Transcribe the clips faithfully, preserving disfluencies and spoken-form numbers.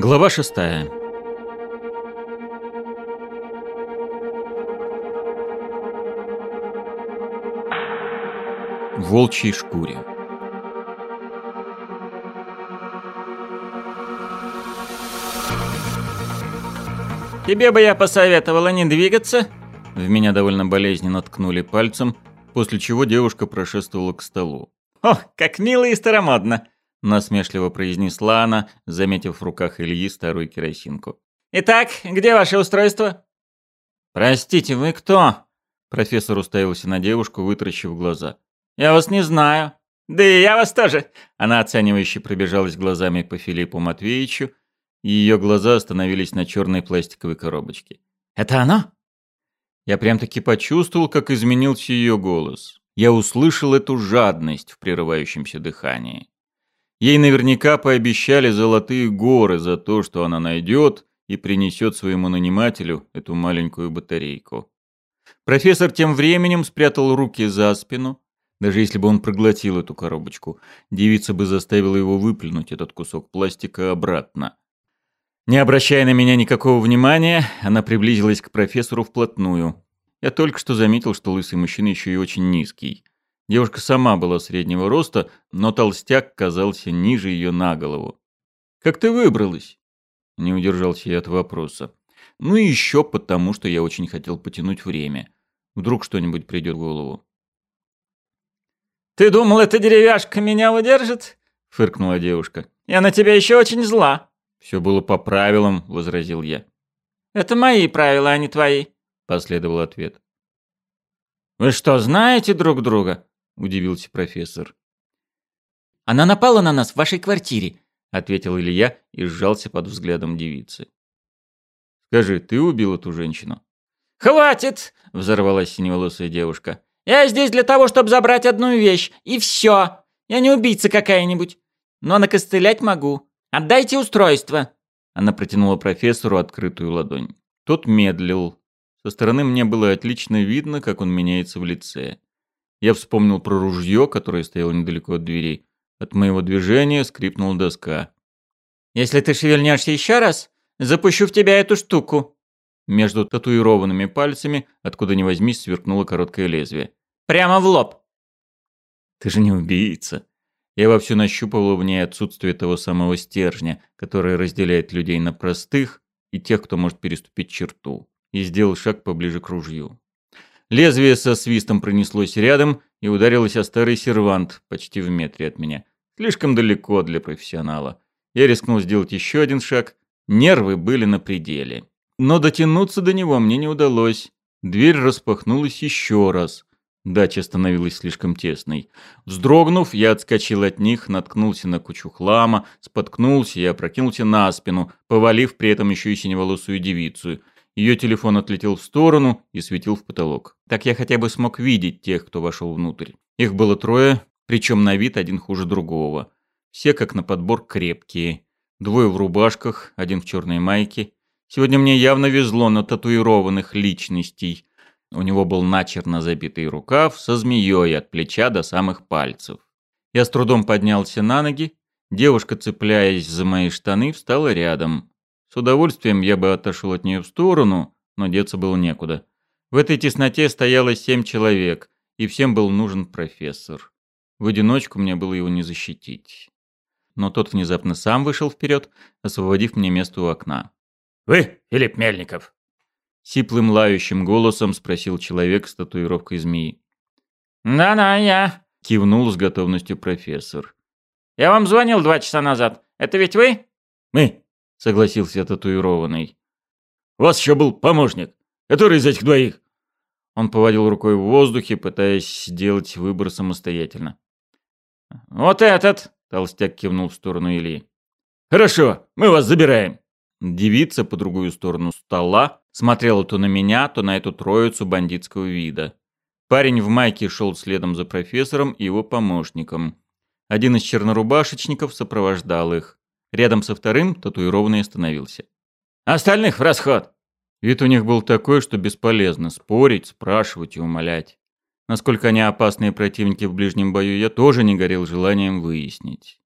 Глава шестая. В волчьей шкуре. «Тебе бы я посоветовала не двигаться?» В меня довольно болезненно ткнули пальцем, после чего девушка прошествовала к столу. «О, как мило и старомодно!» — насмешливо произнесла она, заметив в руках Ильи старую керосинку. «Итак, где ваше устройство?» «Простите, вы кто?» Профессор уставился на девушку, вытаращив глаза. «Я вас не знаю». «Да и я вас тоже!» Она оценивающе пробежалась глазами по Филиппу Матвеевичу, и ее глаза остановились на черной пластиковой коробочке. «Это оно?» Я прям-таки почувствовал, как изменился ее голос. Я услышал эту жадность в прерывающемся дыхании. Ей наверняка пообещали золотые горы за то, что она найдет и принесет своему нанимателю эту маленькую батарейку. Профессор тем временем спрятал руки за спину. Даже если бы он проглотил эту коробочку, девица бы заставила его выплюнуть этот кусок пластика обратно. Не обращая на меня никакого внимания, она приблизилась к профессору вплотную. Я только что заметил, что лысый мужчина еще и очень низкий. Девушка сама была среднего роста, но толстяк казался ниже ее на голову. «Как ты выбралась?» Не удержался я от вопроса. Ну и еще потому, что я очень хотел потянуть время. Вдруг что-нибудь придет в голову. «Ты думал, эта деревяшка меня удержит?» — фыркнула девушка. «Я на тебя еще очень зла». «Все было по правилам», — возразил я. «Это мои правила, а не твои», — последовал ответ. «Вы что, знаете друг друга?» — удивился профессор. «Она напала на нас в вашей квартире», — ответил Илья и сжался под взглядом девицы. «Скажи, ты убил эту женщину?» «Хватит!» — взорвалась синеволосая девушка. «Я здесь для того, чтобы забрать одну вещь, и все. Я не убийца какая-нибудь, но накостылять могу. Отдайте устройство!» Она протянула профессору открытую ладонь. Тот медлил. Со стороны мне было отлично видно, как он меняется в лице. Я вспомнил про ружье, которое стояло недалеко от дверей. От моего движения скрипнула доска. «Если ты шевельнешься еще раз, запущу в тебя эту штуку». Между татуированными пальцами, откуда ни возьмись, сверкнуло короткое лезвие. «Прямо в лоб». «Ты же не убийца». Я вовсю нащупывал в ней отсутствие того самого стержня, который разделяет людей на простых и тех, кто может переступить черту, и сделал шаг поближе к ружью. Лезвие со свистом пронеслось рядом и ударилось о старый сервант почти в метре от меня. Слишком далеко для профессионала. Я рискнул сделать еще один шаг. Нервы были на пределе. Но дотянуться до него мне не удалось. Дверь распахнулась еще раз. Дача становилась слишком тесной. Вздрогнув, я отскочил от них, наткнулся на кучу хлама, споткнулся и опрокинулся на спину, повалив при этом еще и синеволосую девицу. Ее телефон отлетел в сторону и светил в потолок. Так я хотя бы смог видеть тех, кто вошел внутрь. Их было трое, причем на вид один хуже другого. Все как на подбор крепкие. Двое в рубашках, один в черной майке. Сегодня мне явно везло на татуированных личностей. У него был начерно забитый рукав со змеей от плеча до самых пальцев. Я с трудом поднялся на ноги. Девушка, цепляясь за мои штаны, встала рядом. С удовольствием я бы отошел от нее в сторону, но деться было некуда. В этой тесноте стояло семь человек, и всем был нужен профессор. В одиночку мне было его не защитить. Но тот внезапно сам вышел вперед, освободив мне место у окна. «Вы, Филипп Мельников?» Сиплым лающим голосом спросил человек с татуировкой змеи. «Да-да, я», — кивнул с готовностью профессор. «Я вам звонил два часа назад. Это ведь вы?» «Мы», — согласился татуированный. «У вас еще был помощник, который из этих двоих». Он поводил рукой в воздухе, пытаясь сделать выбор самостоятельно. «Вот этот», — толстяк кивнул в сторону Ильи. «Хорошо, мы вас забираем». Девица по другую сторону стола смотрела то на меня, то на эту троицу бандитского вида. Парень в майке шел следом за профессором и его помощником. Один из чернорубашечников сопровождал их. Рядом со вторым татуированный остановился. «Остальных в расход!» Вид у них был такой, что бесполезно спорить, спрашивать и умолять. Насколько они опасные противники в ближнем бою, я тоже не горел желанием выяснить.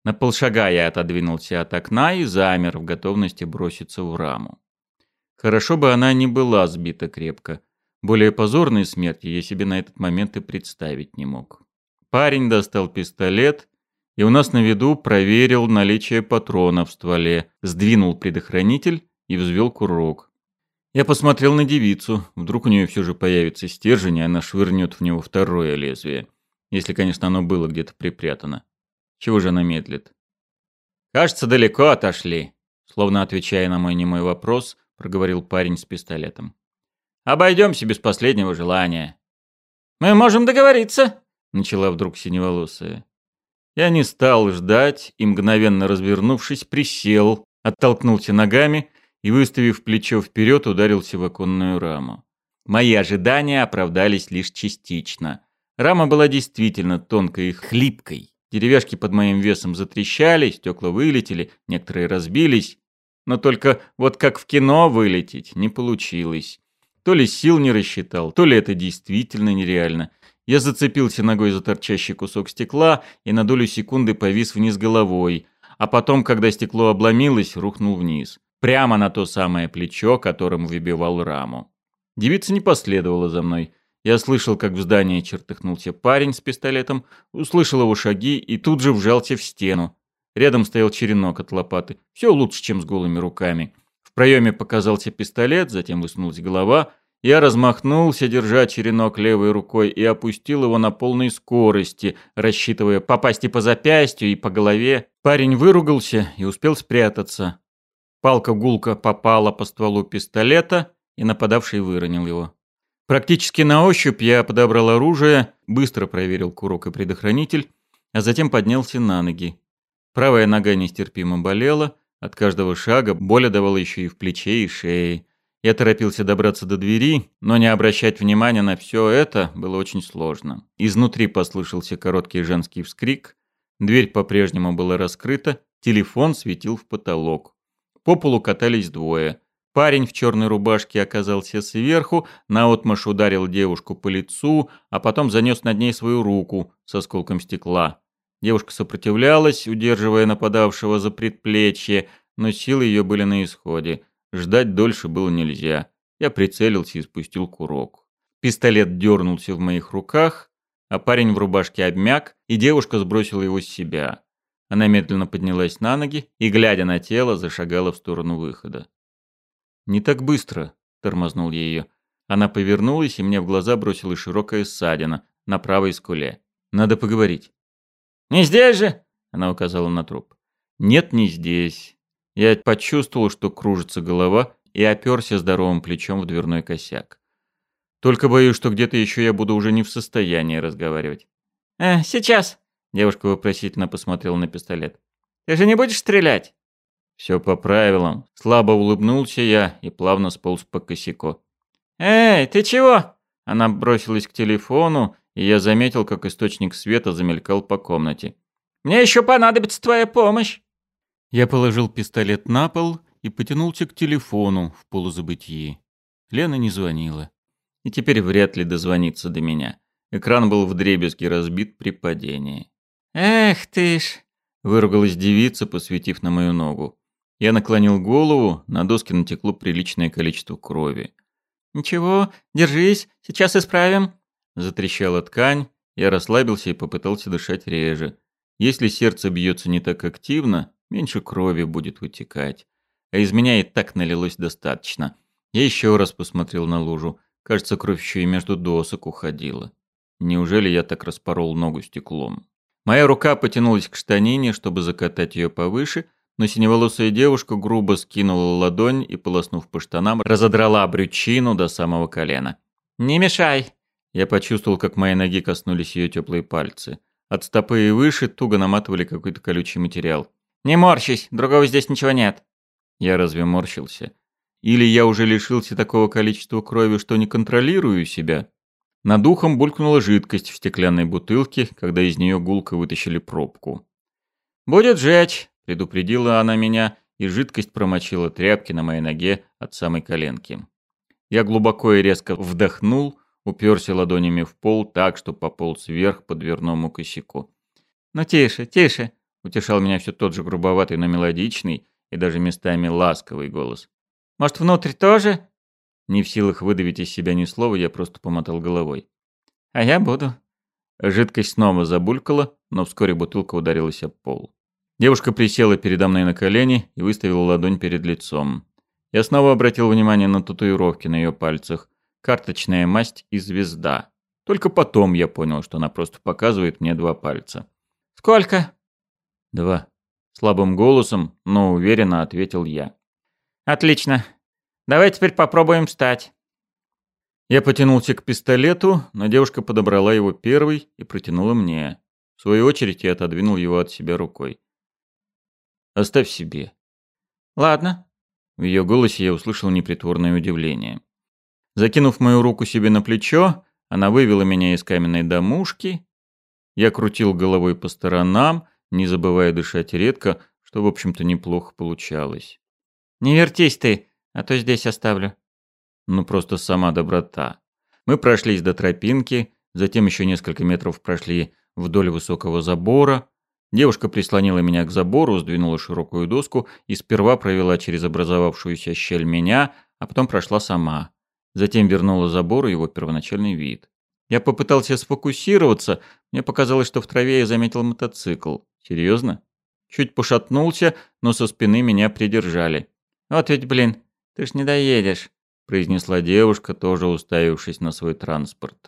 На полшага я отодвинулся от окна и замер в готовности броситься в раму. Хорошо бы она не была сбита крепко. Более позорной смерти я себе на этот момент и представить не мог. Парень достал пистолет и у нас на виду проверил наличие патрона в стволе, сдвинул предохранитель и взвел курок. Я посмотрел на девицу. Вдруг у нее все же появится стержень, и она швырнет в него второе лезвие. Если, конечно, оно было где-то припрятано. Чего же она медлит? «Кажется, далеко отошли», словно отвечая на мой немой вопрос, проговорил парень с пистолетом. «Обойдемся без последнего желания». «Мы можем договориться», — начала вдруг синеволосая. Я не стал ждать и, мгновенно развернувшись, присел, оттолкнулся ногами и, выставив плечо вперед, ударился в оконную раму. Мои ожидания оправдались лишь частично. Рама была действительно тонкой и хлипкой. Деревяшки под моим весом затрещали, стекла вылетели, некоторые разбились. Но только вот как в кино вылететь не получилось. То ли сил не рассчитал, то ли это действительно нереально. Я зацепился ногой за торчащий кусок стекла и на долю секунды повис вниз головой, а потом, когда стекло обломилось, рухнул вниз. Прямо на то самое плечо, которым выбивал раму. Девица не последовала за мной. Я слышал, как в здании чертыхнулся парень с пистолетом, услышал его шаги и тут же вжался в стену. Рядом стоял черенок от лопаты. Все лучше, чем с голыми руками. В проеме показался пистолет, затем высунулась голова. Я размахнулся, держа черенок левой рукой, и опустил его на полной скорости, рассчитывая попасть и по запястью, и по голове. Парень выругался и успел спрятаться. Палка гулко попала по стволу пистолета, и нападавший выронил его. Практически на ощупь я подобрал оружие, быстро проверил курок и предохранитель, а затем поднялся на ноги. Правая нога нестерпимо болела, от каждого шага боль давала еще и в плече и шее. Я торопился добраться до двери, но не обращать внимания на все это было очень сложно. Изнутри послышался короткий женский вскрик, дверь по-прежнему была раскрыта, телефон светил в потолок. По полу катались двое. Парень в черной рубашке оказался сверху, наотмашь ударил девушку по лицу, а потом занес над ней свою руку с осколком стекла. Девушка сопротивлялась, удерживая нападавшего за предплечье, но силы ее были на исходе. Ждать дольше было нельзя. Я прицелился и спустил курок. Пистолет дернулся в моих руках, а парень в рубашке обмяк, и девушка сбросила его с себя. Она медленно поднялась на ноги и, глядя на тело, зашагала в сторону выхода. «Не так быстро», — тормознул я ее. Она повернулась, и мне в глаза бросилась широкая ссадина на правой скуле. «Надо поговорить». «Не здесь же?» — она указала на труп. «Нет, не здесь». Я почувствовал, что кружится голова, и оперся здоровым плечом в дверной косяк. Только боюсь, что где-то еще я буду уже не в состоянии разговаривать. «Э, сейчас», — девушка вопросительно посмотрела на пистолет. «Ты же не будешь стрелять?» «Все по правилам». Слабо улыбнулся я и плавно сполз по косяку. «Эй, ты чего?» Она бросилась к телефону, и я заметил, как источник света замелькал по комнате. «Мне еще понадобится твоя помощь». Я положил пистолет на пол и потянулся к телефону в полузабытии. Лена не звонила. И теперь вряд ли дозвонится до меня. Экран был вдребезги разбит при падении. «Эх ты ж!» — выругалась девица, посветив на мою ногу. Я наклонил голову, на доске натекло приличное количество крови. «Ничего, держись, сейчас исправим». Затрещала ткань, я расслабился и попытался дышать реже. Если сердце бьется не так активно, меньше крови будет вытекать. А из меня и так налилось достаточно. Я еще раз посмотрел на лужу. Кажется, кровь еще и между досок уходила. Неужели я так распорол ногу стеклом? Моя рука потянулась к штанине, чтобы закатать ее повыше, но синеволосая девушка грубо скинула ладонь и, полоснув по штанам, разодрала брючину до самого колена. «Не мешай!» Я почувствовал, как мои ноги коснулись ее теплые пальцы. От стопы и выше туго наматывали какой-то колючий материал. «Не морщись, другого здесь ничего нет». Я разве морщился? Или я уже лишился такого количества крови, что не контролирую себя? Над ухом булькнула жидкость в стеклянной бутылке, когда из нее гулко вытащили пробку. «Будет жечь», — предупредила она меня, и жидкость промочила тряпки на моей ноге от самой коленки. Я глубоко и резко вдохнул, уперся ладонями в пол так, что пополз вверх по дверному косяку. «Ну тише, тише», Утешал меня все тот же грубоватый, но мелодичный и даже местами ласковый голос. «Может, внутрь тоже?» Не в силах выдавить из себя ни слова, я просто помотал головой. «А я буду». Жидкость снова забулькала, но вскоре бутылка ударилась об пол. Девушка присела передо мной на колени и выставила ладонь перед лицом. Я снова обратил внимание на татуировки на ее пальцах. Карточная масть и звезда. Только потом я понял, что она просто показывает мне два пальца. «Сколько?» «Два». Слабым голосом, но уверенно ответил я. «Отлично. Давай теперь попробуем встать». Я потянулся к пистолету, но девушка подобрала его первой и протянула мне. В свою очередь я отодвинул его от себя рукой. «Оставь себе». «Ладно». В ее голосе я услышал непритворное удивление. Закинув мою руку себе на плечо, она вывела меня из каменной домушки. Я крутил головой по сторонам, не забывая дышать редко, что, в общем-то, неплохо получалось. «Не вертись ты, а то здесь оставлю». Ну, просто сама доброта. Мы прошлись до тропинки, затем еще несколько метров прошли вдоль высокого забора. Девушка прислонила меня к забору, сдвинула широкую доску и сперва провела через образовавшуюся щель меня, а потом прошла сама. Затем вернула забору его первоначальный вид. Я попытался сфокусироваться, мне показалось, что в траве я заметил мотоцикл. Серьезно? Чуть пошатнулся, но со спины меня придержали. «Вот ведь, блин, ты ж не доедешь», — произнесла девушка, тоже уставившись на свой транспорт.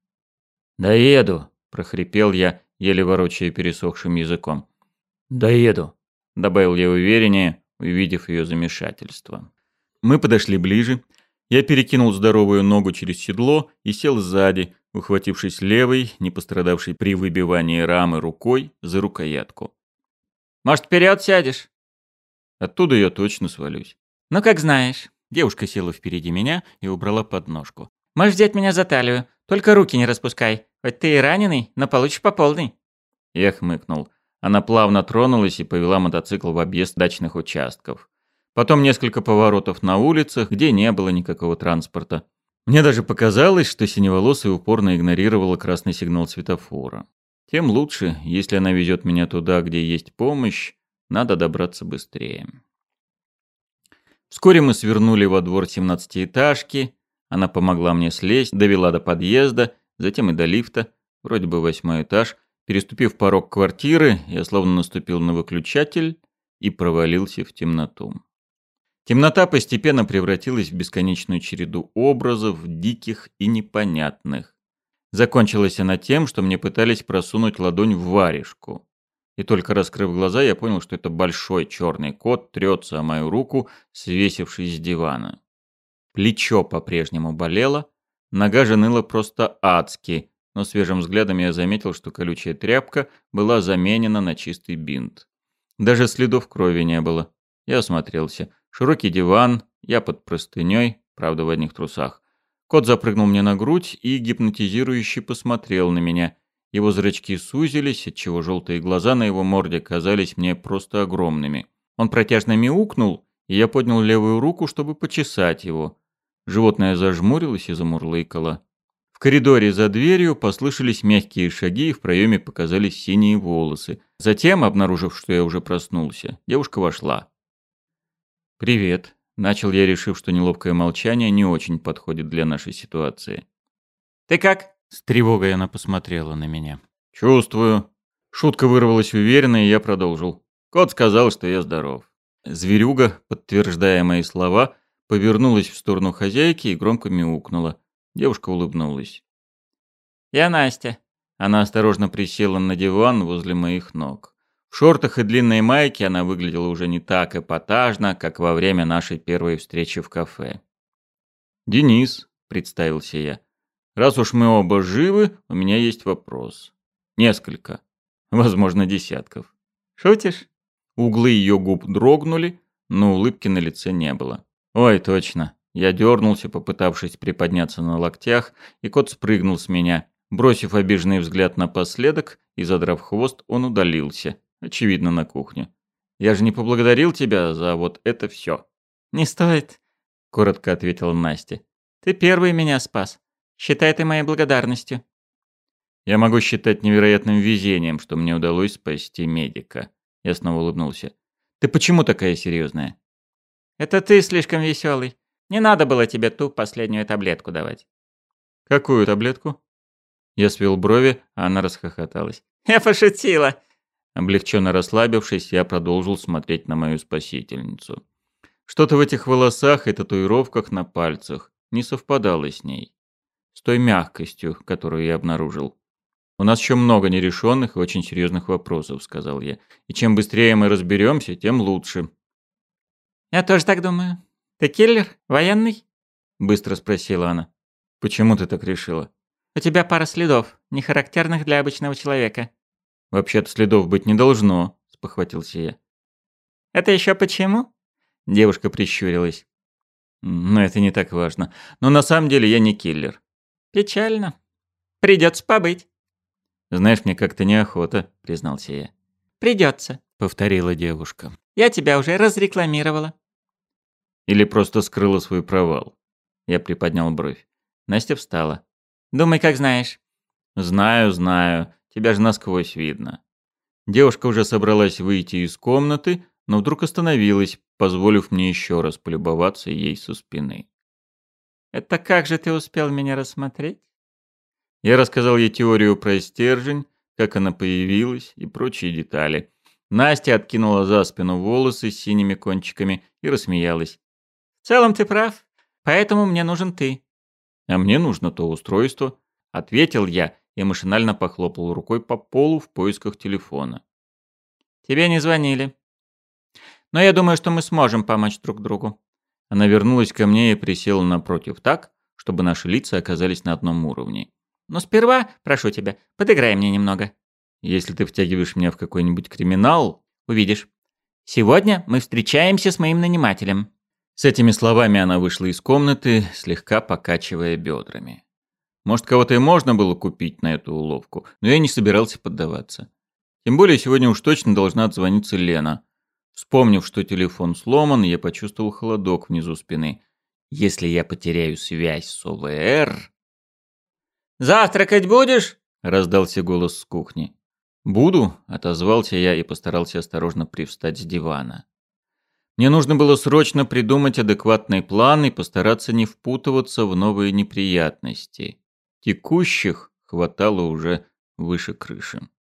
«Доеду», — прохрипел я, еле ворочая пересохшим языком. «Доеду», — добавил я увереннее, увидев ее замешательство. Мы подошли ближе. Я перекинул здоровую ногу через седло и сел сзади, ухватившись левой, не пострадавшей при выбивании рамы рукой, за рукоятку. «Может, вперед сядешь?» Оттуда я точно свалюсь. «Ну, как знаешь». Девушка села впереди меня и убрала подножку. «Можешь взять меня за талию, только руки не распускай. Хоть ты и раненый, но получишь по полной». Я хмыкнул. Она плавно тронулась и повела мотоцикл в объезд дачных участков. Потом несколько поворотов на улицах, где не было никакого транспорта. Мне даже показалось, что синеволосая упорно игнорировала красный сигнал светофора. Тем лучше, если она везет меня туда, где есть помощь, надо добраться быстрее. Вскоре мы свернули во двор семнадцатиэтажки. Она помогла мне слезть, довела до подъезда, затем и до лифта, вроде бы восьмой этаж. Переступив порог квартиры, я словно наступил на выключатель и провалился в темноту. Темнота постепенно превратилась в бесконечную череду образов, диких и непонятных. Закончилась она тем, что мне пытались просунуть ладонь в варежку. И только раскрыв глаза, я понял, что это большой черный кот трется о мою руку, свесившись с дивана. Плечо по-прежнему болело, нога же ныла просто адски, но свежим взглядом я заметил, что колючая тряпка была заменена на чистый бинт. Даже следов крови не было. Я осмотрелся. Широкий диван, я под простыней, правда в одних трусах. Кот запрыгнул мне на грудь и гипнотизирующе посмотрел на меня. Его зрачки сузились, отчего желтые глаза на его морде казались мне просто огромными. Он протяжно мяукнул, и я поднял левую руку, чтобы почесать его. Животное зажмурилось и замурлыкало. В коридоре за дверью послышались мягкие шаги, и в проеме показались синие волосы. Затем, обнаружив, что я уже проснулся, девушка вошла. «Привет», — начал я, решив, что неловкое молчание не очень подходит для нашей ситуации. «Ты как?» — с тревогой она посмотрела на меня. «Чувствую». Шутка вырвалась уверенно, и я продолжил. Кот сказал, что я здоров. Зверюга, подтверждая мои слова, повернулась в сторону хозяйки и громко мяукнула. Девушка улыбнулась. «Я Настя». Она осторожно присела на диван возле моих ног. В шортах и длинной майке она выглядела уже не так эпатажно, как во время нашей первой встречи в кафе. «Денис», — представился я. «Раз уж мы оба живы, у меня есть вопрос. Несколько. Возможно, десятков». «Шутишь?» Углы ее губ дрогнули, но улыбки на лице не было. «Ой, точно». Я дернулся, попытавшись приподняться на локтях, и кот спрыгнул с меня. Бросив обиженный взгляд напоследок и задрав хвост, он удалился. Очевидно, на кухню. «Я же не поблагодарил тебя за вот это все». «Не стоит», — коротко ответила Настя. «Ты первый меня спас. Считай это моей благодарностью». Я могу считать невероятным везением, что мне удалось спасти медика. Я снова улыбнулся. «Ты почему такая серьезная? Это ты слишком веселый. Не надо было тебе ту последнюю таблетку давать». «Какую таблетку?» Я свел брови, а она расхохоталась. «Я пошутила!» Облегченно расслабившись, я продолжил смотреть на мою спасительницу. Что-то в этих волосах и татуировках на пальцах не совпадало с ней. С той мягкостью, которую я обнаружил. «У нас еще много нерешенных и очень серьезных вопросов», — сказал я. «И чем быстрее мы разберемся, тем лучше». «Я тоже так думаю. Ты киллер? Военный?» — быстро спросила она. «Почему ты так решила?» «У тебя пара следов, не характерных для обычного человека». «Вообще-то следов быть не должно», — спохватился я. «Это еще почему?» Девушка прищурилась. «Но это не так важно. Но на самом деле я не киллер». «Печально. Придется побыть». «Знаешь, мне как-то неохота», — признался я. «Придется», — повторила девушка. «Я тебя уже разрекламировала». «Или просто скрыла свой провал». Я приподнял бровь. Настя встала. «Думай, как знаешь». «Знаю, знаю. Тебя же насквозь видно». Девушка уже собралась выйти из комнаты, но вдруг остановилась, позволив мне еще раз полюбоваться ей со спины. «Это как же ты успел меня рассмотреть?» Я рассказал ей теорию про стержень, как она появилась и прочие детали. Настя откинула за спину волосы с синими кончиками и рассмеялась. «В целом ты прав, поэтому мне нужен ты». «А мне нужно то устройство», — ответил я и машинально похлопал рукой по полу в поисках телефона. «Тебе не звонили. Но я думаю, что мы сможем помочь друг другу». Она вернулась ко мне и присела напротив так, чтобы наши лица оказались на одном уровне. «Но сперва, прошу тебя, подыграй мне немного». «Если ты втягиваешь меня в какой-нибудь криминал, увидишь. Сегодня мы встречаемся с моим нанимателем». С этими словами она вышла из комнаты, слегка покачивая бедрами. Может, кого-то и можно было купить на эту уловку, но я не собирался поддаваться. Тем более сегодня уж точно должна отзвониться Лена. Вспомнив, что телефон сломан, я почувствовал холодок внизу спины. Если я потеряю связь с О В Р... «Завтракать будешь?» — раздался голос с кухни. «Буду», — отозвался я и постарался осторожно привстать с дивана. Мне нужно было срочно придумать адекватный план и постараться не впутываться в новые неприятности. Текущих хватало уже выше крыши.